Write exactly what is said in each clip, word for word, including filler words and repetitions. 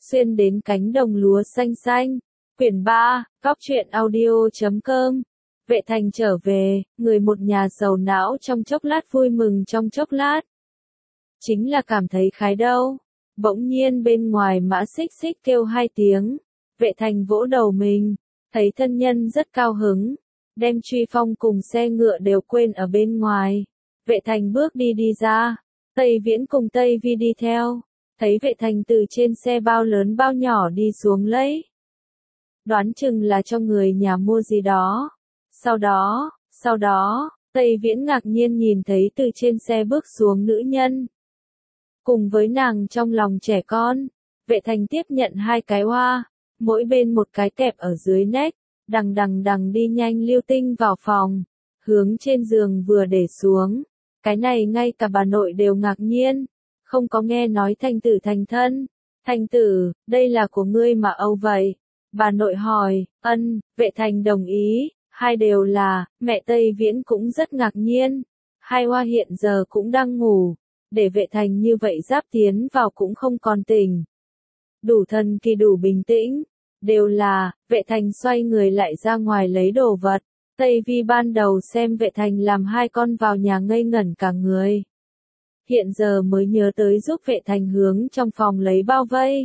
xuyên đến cánh đồng lúa xanh xanh. Quyển ba, Cóc truyện audio chấm com. Vệ Thành trở về, người một nhà sầu não trong chốc lát vui mừng trong chốc lát. Chính là cảm thấy khái đâu. Bỗng nhiên bên ngoài mã xích xích kêu hai tiếng. Vệ Thành vỗ đầu mình, thấy thân nhân rất cao hứng, đem truy phong cùng xe ngựa đều quên ở bên ngoài. Vệ Thành bước đi đi ra, Tây Viễn cùng Tây Vi đi theo, thấy Vệ Thành từ trên xe bao lớn bao nhỏ đi xuống lấy. Đoán chừng là cho người nhà mua gì đó. Sau đó, sau đó, Tây Viễn ngạc nhiên nhìn thấy từ trên xe bước xuống nữ nhân. Cùng với nàng trong lòng trẻ con, Vệ Thành tiếp nhận hai cái hoa, mỗi bên một cái kẹp ở dưới nách, đằng đằng đằng đi nhanh lưu tinh vào phòng, hướng trên giường vừa để xuống. Cái này ngay cả bà nội đều ngạc nhiên, không có nghe nói Thành tử thành thân. Thành tử, đây là của ngươi mà âu vậy? Bà nội hỏi. Ân, Vệ Thành đồng ý, hai đều là. Mẹ Tây Viễn cũng rất ngạc nhiên, hai hoa hiện giờ cũng đang ngủ, để Vệ Thành như vậy giáp tiến vào cũng không còn tỉnh. Đủ thần kỳ đủ bình tĩnh, đều là. Vệ Thành xoay người lại ra ngoài lấy đồ vật. Tây Vi ban đầu xem Vệ Thành làm hai con vào nhà ngây ngẩn cả người. Hiện giờ mới nhớ tới giúp Vệ Thành hướng trong phòng lấy bao vây.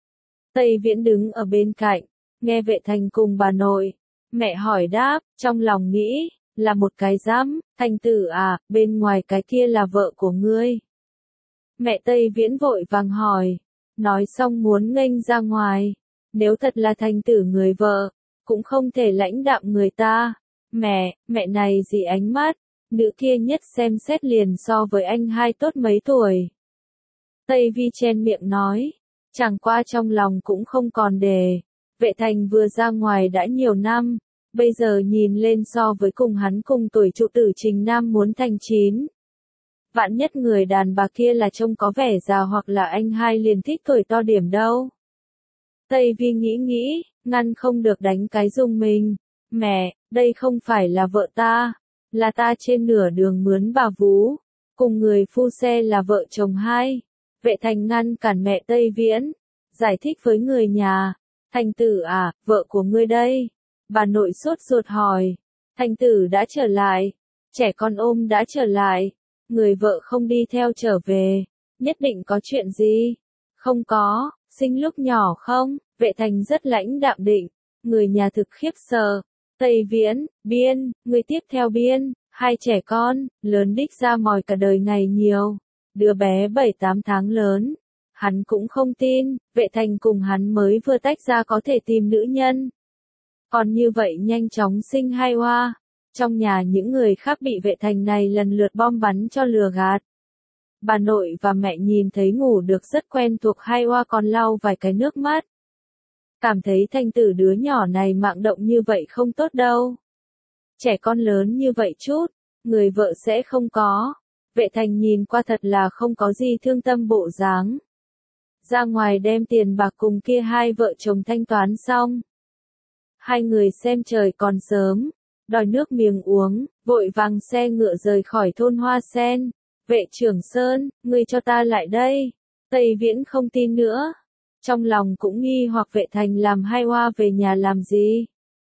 Tây Viễn đứng ở bên cạnh, nghe Vệ Thành cùng bà nội, mẹ hỏi đáp, trong lòng nghĩ, là một cái dám. Thành tử à, bên ngoài cái kia là vợ của ngươi. Mẹ Tây Viễn vội vàng hỏi, nói xong muốn nghênh ra ngoài. Nếu thật là Thành tử người vợ, cũng không thể lãnh đạm người ta. Mẹ, mẹ này gì ánh mắt, nữ kia nhất xem xét liền so với anh hai tốt mấy tuổi. Tây Vi chen miệng nói, chẳng qua trong lòng cũng không còn đề. Vệ Thành vừa ra ngoài đã nhiều năm, bây giờ nhìn lên so với cùng hắn cùng tuổi trụ tử Trình Nam muốn thành chín. Vạn nhất người đàn bà kia là trông có vẻ già hoặc là anh hai liền thích tuổi to điểm đâu. Tây Vi nghĩ nghĩ, ngăn không được đánh cái rung mình. Mẹ, đây không phải là vợ ta, là ta trên nửa đường mướn bà vú, cùng người phu xe là vợ chồng hai. Vệ Thành ngăn cản mẹ Tây Viễn, giải thích với người nhà. Thành tử à, vợ của ngươi đây. Bà nội sốt ruột hỏi. Thành tử đã trở lại, trẻ con ôm đã trở lại, người vợ không đi theo trở về, nhất định có chuyện gì? Không có, sinh lúc nhỏ không? Vệ Thành rất lãnh đạm định, người nhà thực khiếp sợ. Tây Viễn, Biên, người tiếp theo Biên, hai trẻ con, lớn đích ra mòi cả đời ngày nhiều, đứa bé bảy tám tháng lớn. Hắn cũng không tin, Vệ Thành cùng hắn mới vừa tách ra có thể tìm nữ nhân. Còn như vậy nhanh chóng sinh hai hoa. Trong nhà những người khác bị Vệ Thành này lần lượt bom bắn cho lừa gạt. Bà nội và mẹ nhìn thấy ngủ được rất quen thuộc hai hoa còn lau vài cái nước mắt. Cảm thấy Thành tử đứa nhỏ này mạng động như vậy không tốt đâu. Trẻ con lớn như vậy chút, người vợ sẽ không có. Vệ Thành nhìn qua thật là không có gì thương tâm bộ dáng. Ra ngoài đem tiền bạc cùng kia hai vợ chồng thanh toán xong. Hai người xem trời còn sớm, đòi nước miếng uống, vội vàng xe ngựa rời khỏi thôn Hoa Sen. Vệ trưởng Sơn, ngươi cho ta lại đây. Tây Viễn không tin nữa. Trong lòng cũng nghi hoặc Vệ Thành làm hai hoa về nhà làm gì.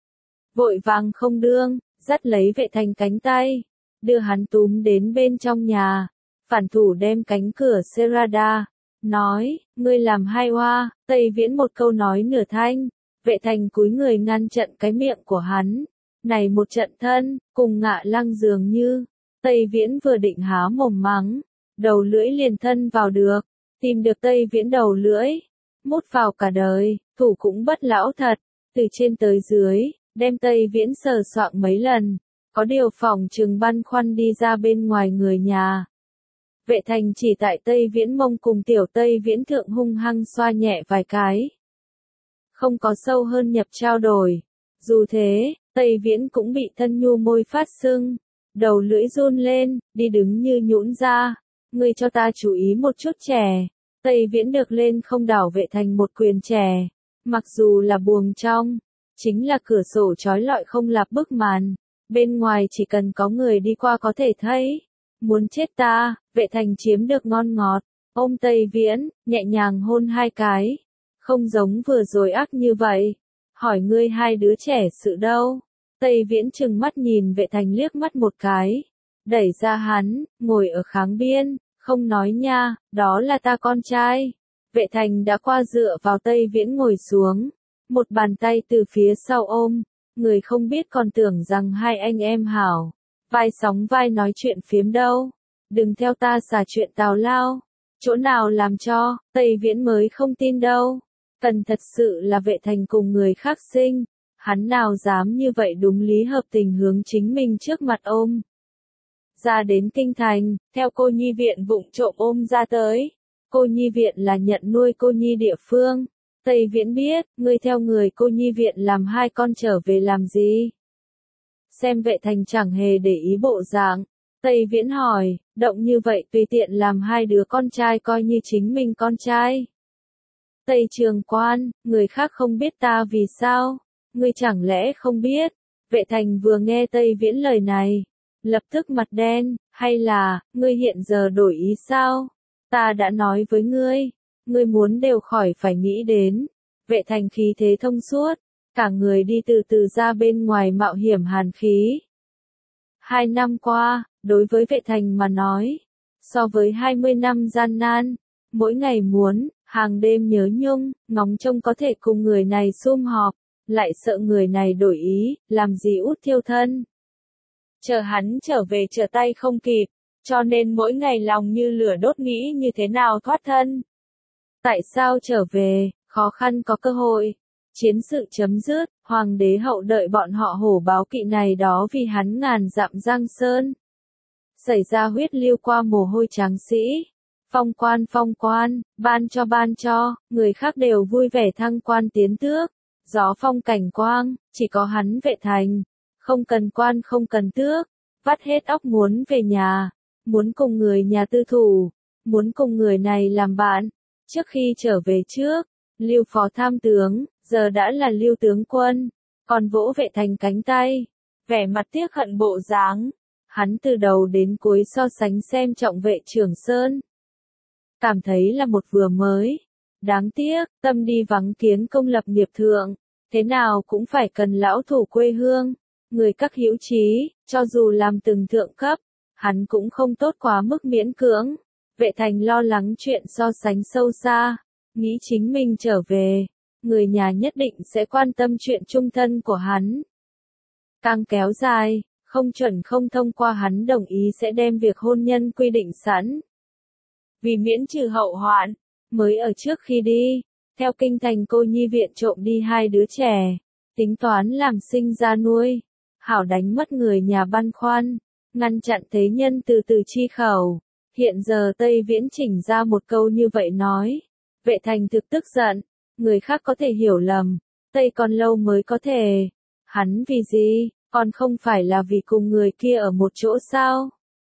Vội vàng không đương, dắt lấy Vệ Thành cánh tay, đưa hắn túm đến bên trong nhà, phản thủ đem cánh cửa Serada, nói, ngươi làm hai hoa. Tây Viễn một câu nói nửa thanh, Vệ Thành cúi người ngăn chặn cái miệng của hắn, này một trận thân, cùng Ngạ Lăng dường như. Tây Viễn vừa định há mồm mắng, đầu lưỡi liền thân vào được, tìm được Tây Viễn đầu lưỡi, mút vào cả đời, thủ cũng bất lão thật, từ trên tới dưới, đem Tây Viễn sờ soạng mấy lần, có điều phòng trừng băn khoăn đi ra bên ngoài người nhà. Vệ Thành chỉ tại Tây Viễn mông cùng tiểu Tây Viễn thượng hung hăng xoa nhẹ vài cái. Không có sâu hơn nhập trao đổi. Dù thế, Tây Viễn cũng bị thân nhu môi phát sưng, đầu lưỡi run lên, đi đứng như nhũn ra. Ngươi cho ta chú ý một chút trẻ. Tây Viễn được lên không đảo Vệ Thành một quyền trẻ. Mặc dù là buồng trong, chính là cửa sổ trói lọi không lạp bức màn. Bên ngoài chỉ cần có người đi qua có thể thấy. Muốn chết ta. Vệ Thành chiếm được ngon ngọt, ôm Tây Viễn, nhẹ nhàng hôn hai cái. không giống vừa rồi ác như vậy. Hỏi ngươi hai đứa trẻ sự đâu? Tây Viễn trừng mắt nhìn Vệ Thành liếc mắt một cái, đẩy ra hắn, ngồi ở kháng biên, không nói nha, đó là ta con trai. Vệ Thành đã qua dựa vào Tây Viễn ngồi xuống, một bàn tay từ phía sau ôm, người không biết còn tưởng rằng hai anh em hảo, vai sóng vai nói chuyện phiếm đâu. Đừng theo ta xả chuyện tào lao, chỗ nào làm cho, Tây Viễn mới không tin đâu. Cần thật sự là Vệ Thành cùng người khác sinh, hắn nào dám như vậy đúng lý hợp tình hướng chính mình trước mặt ôm. Ra đến kinh thành, theo cô nhi viện vụng trộm ôm ra tới. Cô nhi viện là nhận nuôi cô nhi địa phương. Tây Viễn biết, ngươi theo người cô nhi viện làm hai con trở về làm gì? Xem Vệ Thành chẳng hề để ý bộ dạng. Tây Viễn hỏi, động như vậy tùy tiện làm hai đứa con trai coi như chính mình con trai. Tây Trường Quan, người khác không biết ta vì sao? Ngươi chẳng lẽ không biết? Vệ Thành vừa nghe Tây Viễn lời này, lập tức mặt đen, hay là, ngươi hiện giờ đổi ý sao? Ta đã nói với ngươi, ngươi muốn đều khỏi phải nghĩ đến. Vệ Thành khí thế thông suốt, cả người đi từ từ ra bên ngoài mạo hiểm hàn khí. Hai năm qua, đối với Vệ Thành mà nói, so với hai mươi năm gian nan, mỗi ngày muốn, hàng đêm nhớ nhung, ngóng trông có thể cùng người này sum họp, lại sợ người này đổi ý, làm gì út thiêu thân. Chờ hắn trở về trở tay không kịp, cho nên mỗi ngày lòng như lửa đốt nghĩ như thế nào thoát thân. Tại sao trở về, khó khăn có cơ hội, chiến sự chấm dứt, hoàng đế hậu đợi bọn họ hổ báo kỵ này đó vì hắn ngàn dặm giang sơn. Xảy ra huyết lưu qua mồ hôi tráng sĩ, phong quan phong quan, ban cho ban cho, người khác đều vui vẻ thăng quan tiến tước, gió phong cảnh quang, chỉ có hắn Vệ Thành, không cần quan không cần tước, vắt hết óc muốn về nhà, muốn cùng người nhà tư thủ, muốn cùng người này làm bạn. Trước khi trở về trước, Lưu phó tham tướng, giờ đã là Lưu tướng quân, còn vỗ Vệ Thành cánh tay, vẻ mặt tiếc hận bộ dáng. Hắn từ đầu đến cuối so sánh xem trọng Vệ Trường Sơn, cảm thấy là một vừa mới. Đáng tiếc, tâm đi vắng kiến công lập nghiệp thượng, thế nào cũng phải cần lão thủ quê hương, người các hữu trí, cho dù làm từng thượng cấp, hắn cũng không tốt quá mức miễn cưỡng. Vệ Thành lo lắng chuyện so sánh sâu xa, nghĩ chính mình trở về, người nhà nhất định sẽ quan tâm chuyện chung thân của hắn. Càng kéo dài, không chuẩn không thông qua hắn đồng ý sẽ đem việc hôn nhân quy định sẵn. Vì miễn trừ hậu hoạn, mới ở trước khi đi, theo kinh thành cô nhi viện trộm đi hai đứa trẻ, tính toán làm sinh ra nuôi, hảo đánh mất người nhà băn khoăn, ngăn chặn thế nhân từ từ chi khẩu. Hiện giờ Tây Viễn chỉnh ra một câu như vậy nói, Vệ Thành thực tức giận, người khác có thể hiểu lầm, Tây còn lâu mới có thể. Hắn vì gì, còn không phải là vì cùng người kia ở một chỗ sao?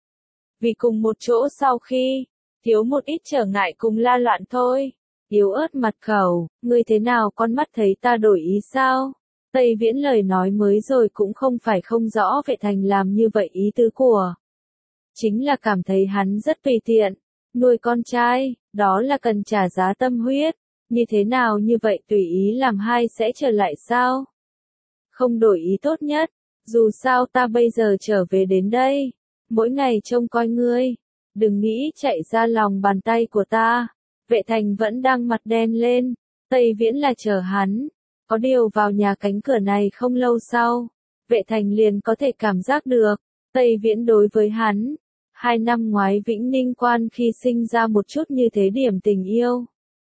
Vì cùng một chỗ sau khi, thiếu một ít trở ngại cùng la loạn thôi. Yếu ớt mặt khẩu, ngươi thế nào con mắt thấy ta đổi ý sao? Tây Viễn lời nói mới rồi cũng không phải không rõ Vệ Thành làm như vậy ý tứ của. Chính là cảm thấy hắn rất tùy tiện, nuôi con trai, đó là cần trả giá tâm huyết, như thế nào như vậy tùy ý làm hai sẽ trở lại sao? Không đổi ý tốt nhất, dù sao ta bây giờ trở về đến đây, mỗi ngày trông coi ngươi, đừng nghĩ chạy ra lòng bàn tay của ta. Vệ Thành vẫn đang mặt đen lên, Tây Viễn là chờ hắn, có điều vào nhà cánh cửa này không lâu sau, Vệ Thành liền có thể cảm giác được, Tây Viễn đối với hắn, hai năm ngoái Vĩnh Ninh Quan khi sinh ra một chút như thế điểm tình yêu.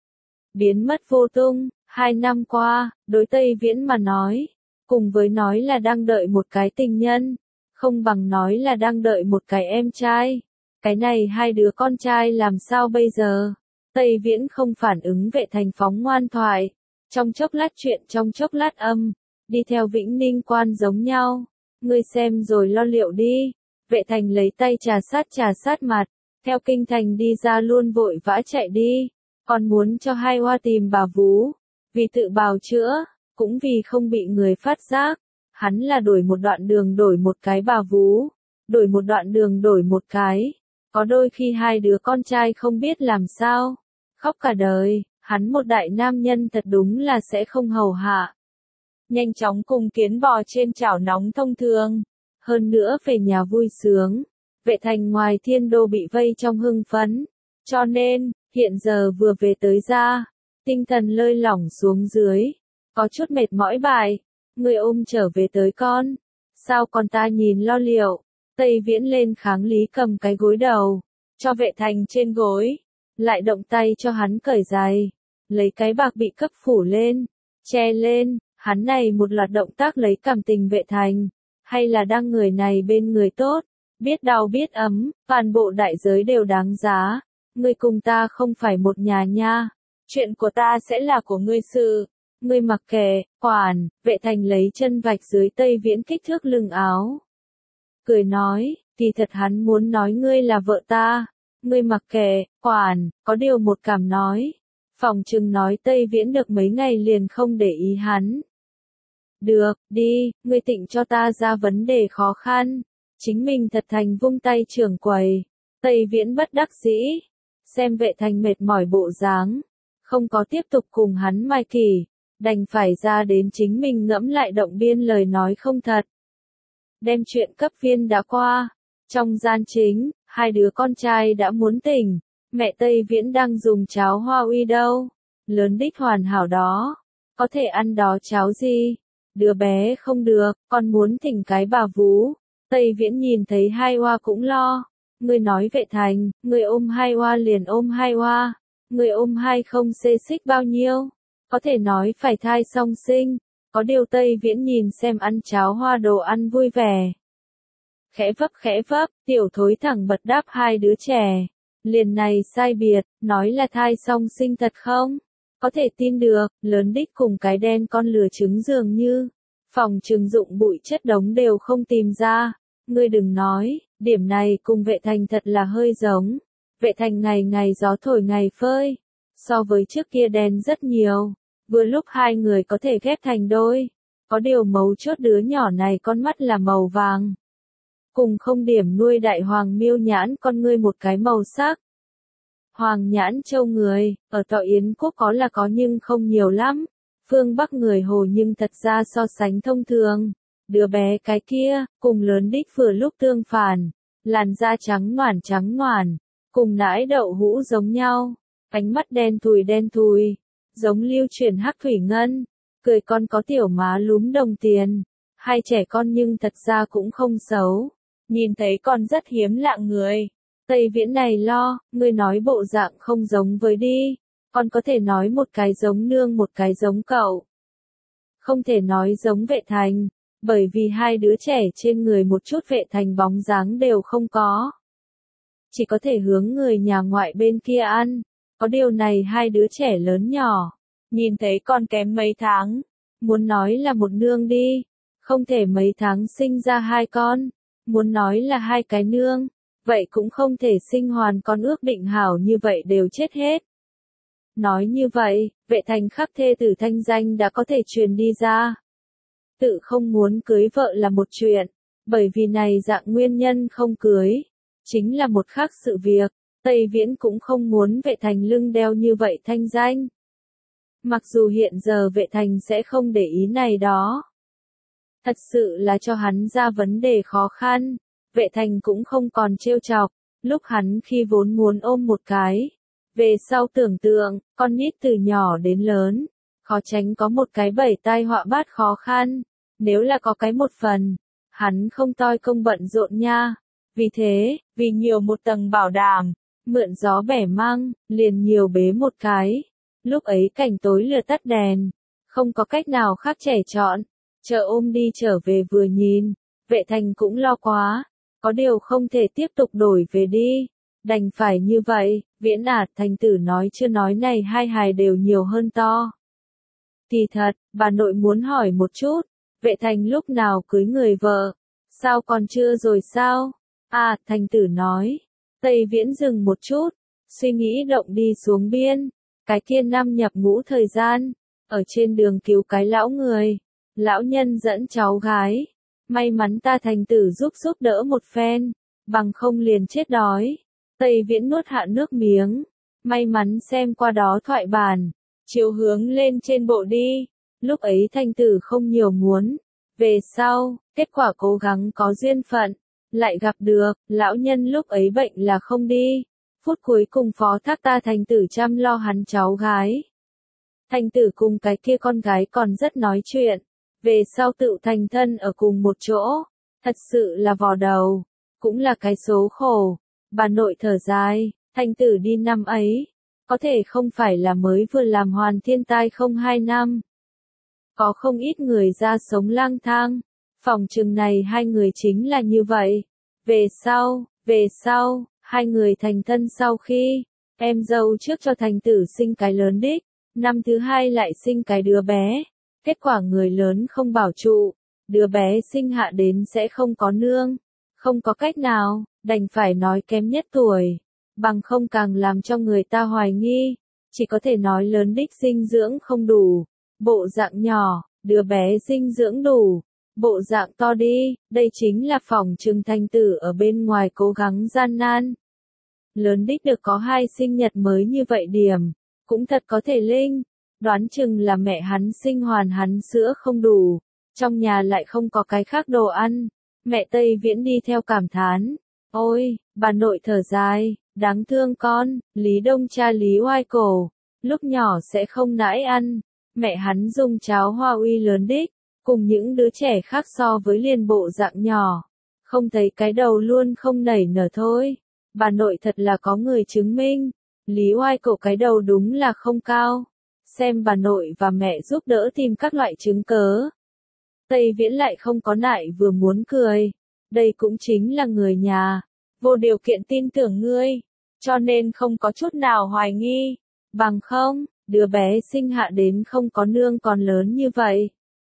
Biến mất vô tung, hai năm qua, đối Tây Viễn mà nói, cùng với nói là đang đợi một cái tình nhân, không bằng nói là đang đợi một cái em trai. Cái này hai đứa con trai làm sao bây giờ? Tây Viễn không phản ứng Vệ Thành phóng ngoan thoại, trong chốc lát chuyện trong chốc lát âm, đi theo Vĩnh Ninh Quan giống nhau, ngươi xem rồi lo liệu đi. Vệ Thành lấy tay trà sát trà sát mặt, theo kinh thành đi ra luôn vội vã chạy đi, còn muốn cho hai hoa tìm bà vú, vì tự bào chữa, cũng vì không bị người phát giác, hắn là đổi một đoạn đường đổi một cái bà vú, đổi một đoạn đường đổi một cái, có đôi khi hai đứa con trai không biết làm sao, khóc cả đời, Hắn một đại nam nhân thật đúng là sẽ không hầu hạ. Nhanh chóng cùng kiến bò trên chảo nóng thông thường. Hơn nữa về nhà vui sướng. Vệ thành ngoài thiên đô bị vây trong hưng phấn. Cho nên, hiện giờ vừa về tới ra. Tinh thần lơi lỏng xuống dưới. Có chút mệt mỏi bài. Người ôm trở về tới con. Sao con ta nhìn lo liệu. Tây Viễn lên kháng lý cầm cái gối đầu. Cho vệ thành trên gối. Lại động tay cho hắn cởi giày. Lấy cái bạc bị cấp phủ lên. Che lên. Hắn này một loạt động tác lấy cảm tình vệ thành. Hay là đang người này bên người tốt. Biết đau biết ấm. Toàn bộ đại giới đều đáng giá. Ngươi cùng ta không phải một nhà nha. Chuyện của ta sẽ là của ngươi sự. Ngươi mặc kệ, quản. Vệ thành lấy chân vạch dưới Tây Viễn kích thước lưng áo. Cười nói, kỳ thật hắn muốn nói ngươi là vợ ta. Ngươi mặc kệ, quản. Có điều một cảm nói. Phòng trừng nói Tây Viễn được mấy ngày liền không để ý hắn. Được, đi, ngươi tịnh cho ta ra vấn đề khó khăn. Chính mình thật thành vung tay trưởng quầy. Tây Viễn bất đắc dĩ. Xem vệ thành mệt mỏi bộ dáng. Không có tiếp tục cùng hắn mai kỳ. Đành phải ra đến chính mình ngẫm lại động biên lời nói không thật. Đem chuyện cấp viên đã qua. Trong gian chính, hai đứa con trai đã muốn tỉnh. Mẹ Tây Viễn đang dùng cháo hoa uy đâu. Lớn đích hoàn hảo đó. Có thể ăn đó cháo gì? Đứa bé không được, con muốn thỉnh cái bà vú. Tây Viễn nhìn thấy hai hoa cũng lo. Người nói vệ thành, người ôm hai hoa liền ôm hai hoa. Người ôm hai không xê xích bao nhiêu. Có thể nói phải thai song sinh. Có điều Tây Viễn nhìn xem ăn cháo hoa đồ ăn vui vẻ. Khẽ vấp khẽ vấp, tiểu thối thẳng bật đáp hai đứa trẻ. Liền này sai biệt, nói là thai song sinh thật không? Có thể tin được, lớn đích cùng cái đen con lừa trứng dường như. Phòng trừng dụng bụi chất đống đều không tìm ra. Ngươi đừng nói, điểm này cùng vệ thành thật là hơi giống. Vệ thành ngày ngày gió thổi ngày phơi. So với trước kia đen rất nhiều. Vừa lúc hai người có thể ghép thành đôi. Có điều mấu chốt đứa nhỏ này con mắt là màu vàng. Cùng không điểm nuôi đại hoàng miêu nhãn con ngươi một cái màu sắc. Hoàng nhãn châu người, ở Tọa Yến Quốc có là có nhưng không nhiều lắm. Phương Bắc người Hồ nhưng thật ra so sánh thông thường. Đứa bé cái kia, cùng lớn đích vừa lúc tương phản. Làn da trắng ngoản trắng ngoản, cùng nãi đậu hũ giống nhau. Ánh mắt đen thùi đen thùi, giống lưu chuyển hắc thủy ngân. Cười con có tiểu má lúm đồng tiền. Hai trẻ con nhưng thật ra cũng không xấu. Nhìn thấy con rất hiếm lạ người. Tây Viễn này lo, ngươi nói bộ dạng không giống với đi. Con có thể nói một cái giống nương một cái giống cậu. Không thể nói giống vệ thành, bởi vì hai đứa trẻ trên người một chút vệ thành bóng dáng đều không có. Chỉ có thể hướng người nhà ngoại bên kia ăn. Có điều này hai đứa trẻ lớn nhỏ. Nhìn thấy con kém mấy tháng. Muốn nói là một nương đi. Không thể mấy tháng sinh ra hai con. Muốn nói là hai cái nương. Vậy cũng không thể sinh hoàn con ước định hảo như vậy đều chết hết. Nói như vậy, vệ thành khắc thê tử thanh danh đã có thể truyền đi ra. Tự không muốn cưới vợ là một chuyện. Bởi vì này dạng nguyên nhân không cưới. Chính là một khác sự việc. Tây Viễn cũng không muốn vệ thành lưng đeo như vậy thanh danh. Mặc dù hiện giờ vệ thành sẽ không để ý này đó. Thật sự là cho hắn ra vấn đề khó khăn. Vệ thành cũng không còn trêu chọc. Lúc hắn khi vốn muốn ôm một cái. Về sau tưởng tượng, con nít từ nhỏ đến lớn. Khó tránh có một cái bảy tai họa bát khó khăn. Nếu là có cái một phần. Hắn không toi công bận rộn nha. Vì thế, vì nhiều một tầng bảo đảm. Mượn gió bẻ măng, liền nhiều bế một cái. Lúc ấy cảnh tối lửa tắt đèn. Không có cách nào khác trẻ chọn. Chờ ôm đi trở về vừa nhìn. Vệ thành cũng lo quá. Có điều không thể tiếp tục đổi về đi. Đành phải như vậy. Viễn ạt thành tử nói chưa nói này hai hài đều nhiều hơn to. Thì thật, bà nội muốn hỏi một chút. Vệ thành lúc nào cưới người vợ? Sao còn chưa rồi sao? À, thành tử nói. Tây Viễn dừng một chút. Suy nghĩ động đi xuống biên. Cái kia năm nhập ngũ thời gian. Ở trên đường cứu cái lão người. Lão nhân dẫn cháu gái. May mắn ta thành tử giúp giúp đỡ một phen. Bằng không liền chết đói. Tây Viễn nuốt hạ nước miếng. may mắn xem qua đó thoại bản, chiếu hướng lên trên bộ đi. Lúc ấy Thanh Tử không nhiều muốn. Về sau, kết quả cố gắng có duyên phận, lại gặp được, lão nhân lúc ấy bệnh là không đi. Phút cuối cùng phó thác ta Thanh Tử chăm lo hắn cháu gái. Thanh Tử cùng cái kia con gái còn rất nói chuyện, về sau tự thành thân ở cùng một chỗ, thật sự là vò đầu, cũng là cái số khổ. Bà nội thở dài, Thanh Tử đi năm ấy, có thể không phải là mới vừa làm hoàn thiên tai không hai năm. Có không ít người ra sống lang thang, phòng chừng này hai người chính là như vậy. Về sau, về sau, hai người thành thân sau khi, em dâu trước cho Thanh Tử sinh cái lớn đích, năm thứ hai lại sinh cái đứa bé. Kết quả người lớn không bảo trụ, đứa bé sinh hạ đến sẽ không có nương, không có cách nào, đành phải nói kém nhất tuổi, bằng không càng làm cho người ta hoài nghi, chỉ có thể nói lớn đích dinh dưỡng không đủ, bộ dạng nhỏ, đứa bé dinh dưỡng đủ, bộ dạng to đi, đây chính là phỏng chừng Thanh Tử ở bên ngoài cố gắng gian nan. Lớn đích được có hai sinh nhật mới như vậy điểm, cũng thật có thể linh. Đoán chừng là mẹ hắn sinh hoàn hắn sữa không đủ, trong nhà lại không có cái khác đồ ăn. Mẹ Tây Viễn đi theo cảm thán, ôi, bà nội thở dài, đáng thương con. Lý Đông cha Lý oai cổ, lúc nhỏ sẽ không nãi ăn, mẹ hắn dùng cháo hoa uy lớn đích, cùng những đứa trẻ khác so với liền bộ dạng nhỏ, không thấy cái đầu luôn không nảy nở thôi. Bà nội thật là có người chứng minh, Lý oai cổ cái đầu đúng là không cao. Xem bà nội và mẹ giúp đỡ tìm các loại chứng cớ. Tây Viễn lại không có nại vừa muốn cười. Đây cũng chính là người nhà. Vô điều kiện tin tưởng ngươi. Cho nên không có chút nào hoài nghi. Bằng không, đứa bé sinh hạ đến không có nương còn lớn như vậy.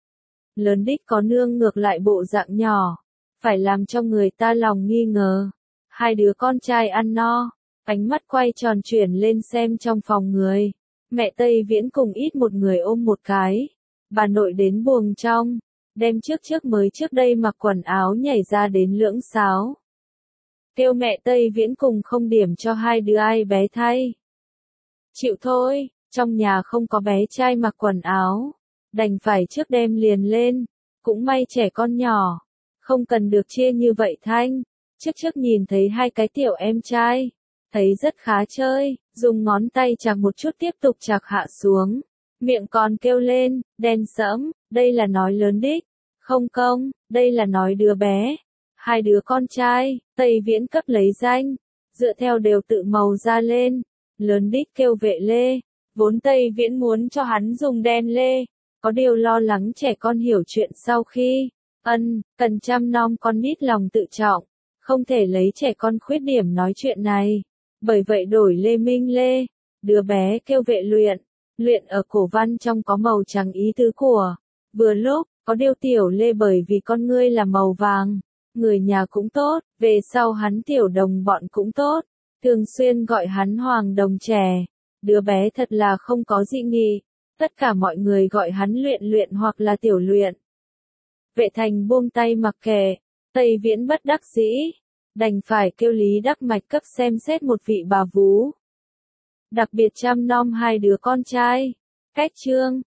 Lớn đích có nương ngược lại bộ dạng nhỏ. Phải làm cho người ta lòng nghi ngờ. Hai đứa con trai ăn no. Ánh mắt quay tròn chuyển lên xem trong phòng người. Mẹ Tây Viễn cùng ít một người ôm một cái. Bà nội đến buồng trong, đem trước trước mới trước đây mặc quần áo nhảy ra đến lưỡng sáo. Kêu mẹ Tây Viễn cùng không điểm cho hai đứa ai bé thay. Chịu thôi, trong nhà không có bé trai mặc quần áo. Đành phải trước đem liền lên, cũng may trẻ con nhỏ. Không cần được chia như vậy thanh. Trước trước nhìn thấy hai cái tiểu em trai. Thấy rất khá chơi, dùng ngón tay chạc một chút tiếp tục chạc hạ xuống. Miệng còn kêu lên, đen sẫm, đây là nói lớn đích. Không công, đây là nói đứa bé. Hai đứa con trai, Tây Viễn cấp lấy danh. Dựa theo đều tự màu ra lên. Lớn đích kêu vệ lê. Vốn Tây Viễn muốn cho hắn dùng đen lê. Có điều lo lắng trẻ con hiểu chuyện sau khi. Ân, cần chăm nom con nít lòng tự trọng. Không thể lấy trẻ con khuyết điểm nói chuyện này. Bởi vậy đổi Lê Minh Lê, đứa bé kêu vệ luyện, luyện ở cổ văn trong có màu trắng ý tứ của. Vừa lúc, có điều tiểu Lê bởi vì con ngươi là màu vàng, người nhà cũng tốt, về sau hắn tiểu đồng bọn cũng tốt, thường xuyên gọi hắn hoàng đồng trẻ. Đứa bé thật là không có dị nghị, tất cả mọi người gọi hắn luyện luyện hoặc là tiểu luyện. Vệ Thành buông tay mặc kệ, Tây Viễn bất đắc dĩ. Đành phải kêu Lý Đắc Mạch cấp xem xét một vị bà vú. Đặc biệt chăm nom hai đứa con trai. Cách chương